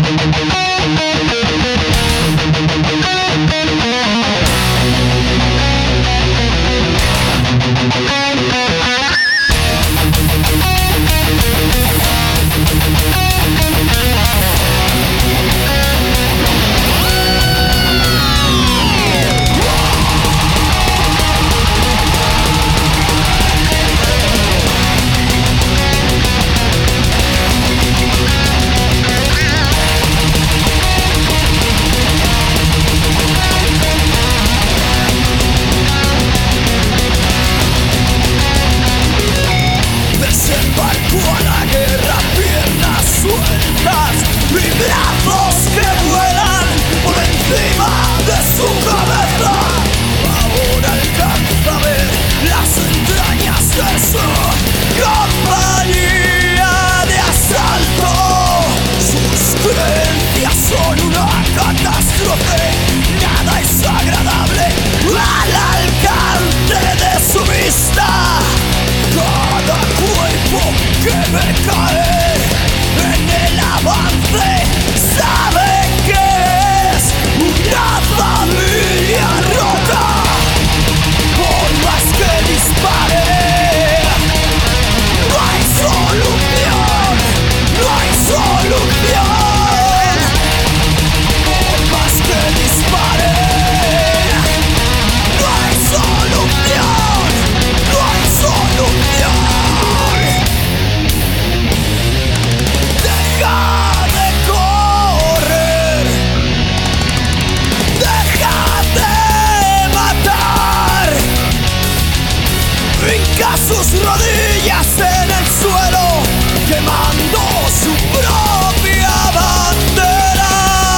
Sus rodillas en el suelo, quemando su propia bandera.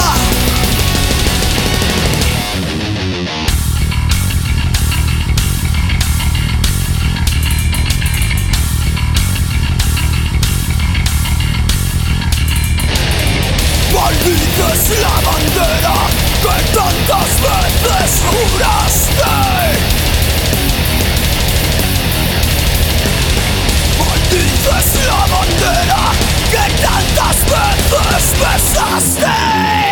Maldita es la bandera que tantas veces juraste. Maldita es la bandera que tantas veces besaste.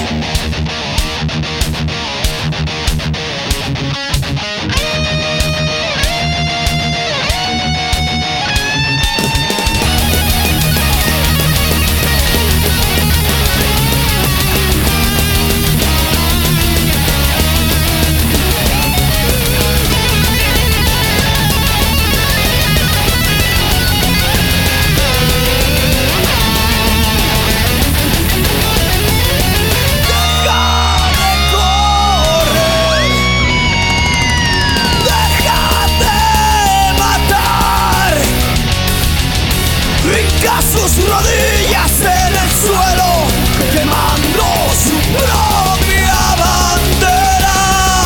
Sus rodillas en el suelo, quemando su propia bandera.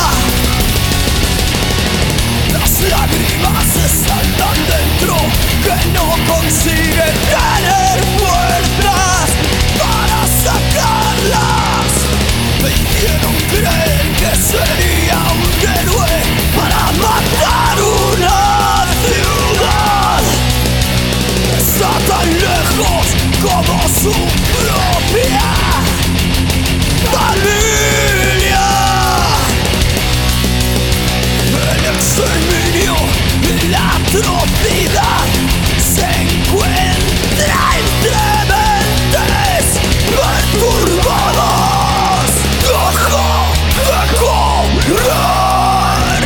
Las lágrimas están tan dentro que no consiguen tener fuerzas para sacarlas. Me hicieron creer que sería un héroe para matar una ciudad. Está tan lejos como su propia familia. El exterminio y la atrocidad se encuentra entre mentes perturbadas. Deja de correr,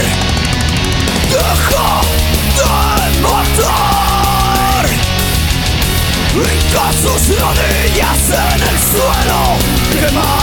deja de matar. Hinca sus rodillas en el suelo, quema